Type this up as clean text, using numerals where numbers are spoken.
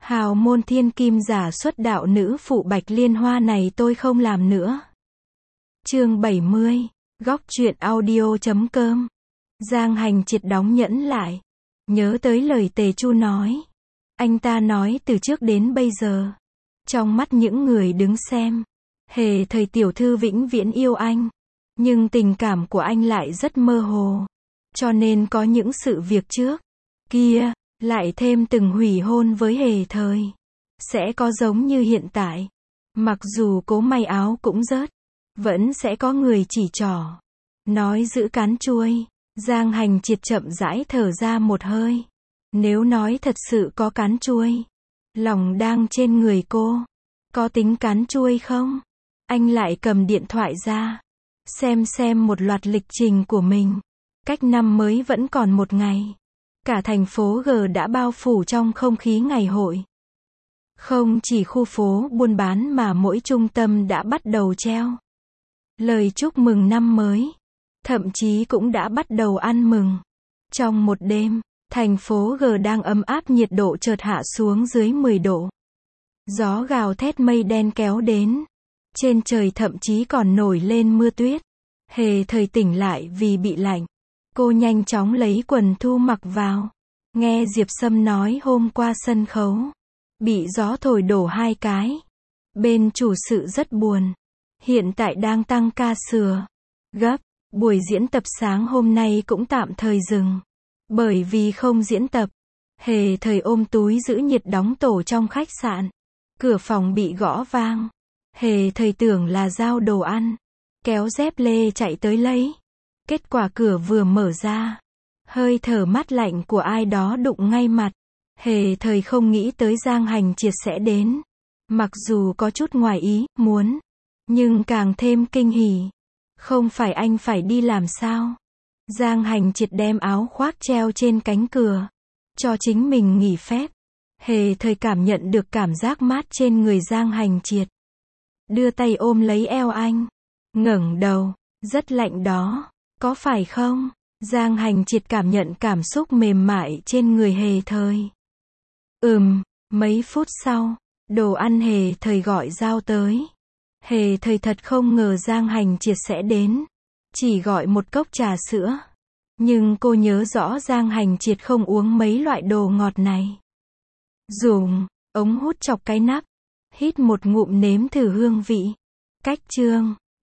Hào môn thiên kim giả xuất đạo nữ phụ Bạch Liên Hoa này tôi không làm nữa. Chương 70, góc truyện audio.com. Giang Hành Triệt đóng nhẫn lại. Nhớ tới lời Tề Chu nói. Anh ta nói từ trước đến bây giờ. Trong mắt những người đứng xem. Hề thời tiểu thư vĩnh viễn yêu anh. Nhưng tình cảm của anh lại rất mơ hồ. Cho nên có những sự việc trước kia, lại thêm từng hủy hôn với Hề thời. Sẽ có giống như hiện tại. Mặc dù cố may áo cũng rớt. Vẫn sẽ có người chỉ trỏ. Nói giữ cán chuôi. Giang Hành Triệt chậm rãi thở ra một hơi. Nếu nói thật sự có cán chuôi. Lòng đang trên người cô. Có tính cán chuôi không? Anh lại cầm điện thoại ra. Xem một loạt lịch trình của mình. Cách năm mới vẫn còn một ngày. Cả thành phố G đã bao phủ trong không khí ngày hội. Không chỉ khu phố buôn bán mà mỗi trung tâm đã bắt đầu treo lời chúc mừng năm mới. Thậm chí cũng đã bắt đầu ăn mừng. Trong một đêm, thành phố G đang ấm áp, nhiệt độ chợt hạ xuống dưới 10 độ. Gió gào thét, mây đen kéo đến. Trên trời thậm chí còn nổi lên mưa tuyết. Hề thời tỉnh lại vì bị lạnh. Cô nhanh chóng lấy quần thu mặc vào. Nghe Diệp Sâm nói hôm qua sân khấu bị gió thổi đổ 2 cái. Bên chủ sự rất buồn. Hiện tại đang tăng ca sửa gấp. Buổi diễn tập sáng hôm nay cũng tạm thời dừng. Bởi vì không diễn tập. Hề thời ôm túi giữ nhiệt đóng tổ trong khách sạn. Cửa phòng bị gõ vang. Hề thời tưởng là giao đồ ăn. Kéo dép lê chạy tới lấy. Kết quả cửa vừa mở ra. Hơi thở mát lạnh của ai đó đụng ngay mặt. Hề thời không nghĩ tới Giang Hành Triệt sẽ đến. Mặc dù có chút ngoài ý muốn. Nhưng càng thêm kinh hỉ. Không phải anh phải đi làm sao? Giang Hành Triệt đem áo khoác treo trên cánh cửa. Cho chính mình nghỉ phép. Hề thời cảm nhận được cảm giác mát trên người Giang Hành Triệt. Đưa tay ôm lấy eo anh. Ngẩng đầu. Rất lạnh đó. Có phải không? Giang Hành Triệt cảm nhận cảm xúc mềm mại trên người Hề thời. Mấy phút sau, đồ ăn Hề thời gọi giao tới. Hề thời thật không ngờ Giang Hành Triệt sẽ đến. Chỉ gọi một cốc trà sữa. Nhưng cô nhớ rõ Giang Hành Triệt không uống mấy loại đồ ngọt này. Dùng ống hút chọc cái nắp. Hít một ngụm nếm thử hương vị. Cách chương